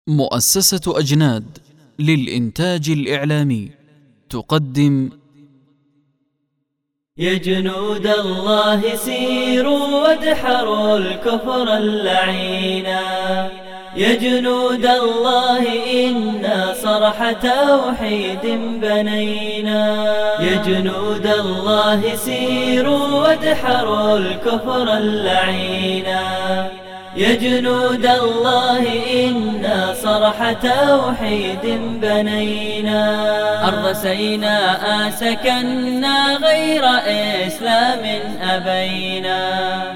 مؤسسة أجناد للإنتاج الإعلامي تقدم: يا جنود الله سيروا وادحروا الكفر اللعينا، يا جنود الله إنا صرح توحيد بنينا، يا جنود الله سيروا وادحروا الكفر اللعينا، يا جنود الله إنا صرح توحيد بنينا، أرض سيناء سكننا غير إسلام أبينا،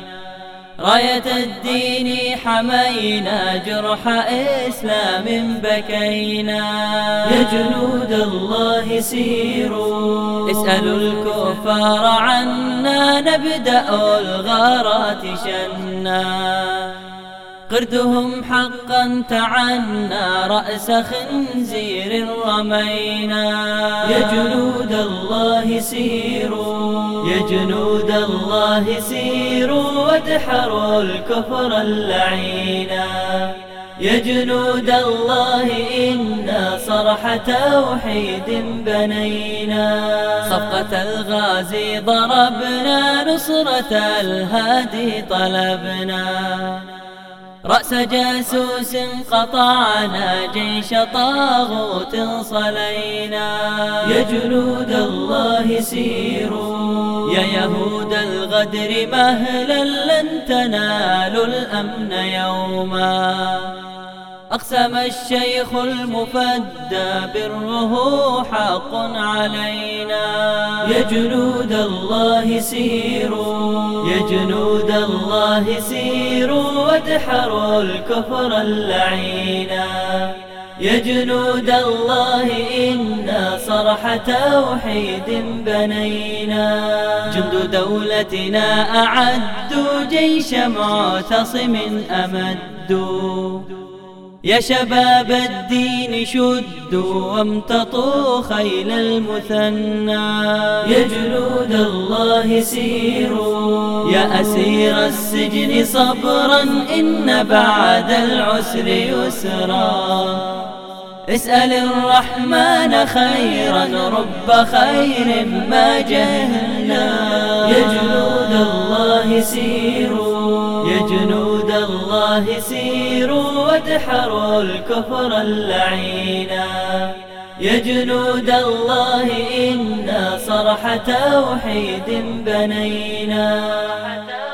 راية الدين حمينا جرح إسلام بكينا، يا جنود الله سيروا اسألوا الكفار عنا نبدأ الغارات شنا، قردهم حقا تعنا رأس خنزير رمينا، يا جنود الله سيروا يا جنود الله سيروا وادحروا الكفر اللعينا، يا جنود الله إنا صرح توحيد بنينا، صفقة الغازي ضربنا نصرة الهادي طلبنا، رأس جاسوس قطعنا جيش طاغوت صلينا، يا جنود الله سيروا يا يهود الغدر مهلا لن تنالوا الأمن يوما، أقسم الشيخ المفدى بره حق علينا، يا جنود الله سيروا يا جنود الله سيروا وادحروا الكفر اللعينا، يا جنود الله إنا صرح توحيد بنينا، جند دولتنا أعدوا جيش معتصم أمدوا، يا شباب الدين شدوا وامتطوا خيل المثنى، يا جنود الله سيروا يا أسير السجن صبرا إن بعد العسر يسرا، اسأل الرحمن خيرا رب خير ما جهلنا، يا جنود الله سيروا يا جنود الله سيروا وادحروا الكفر اللعينا، يا جنود الله إنا صرح توحيد بنينا.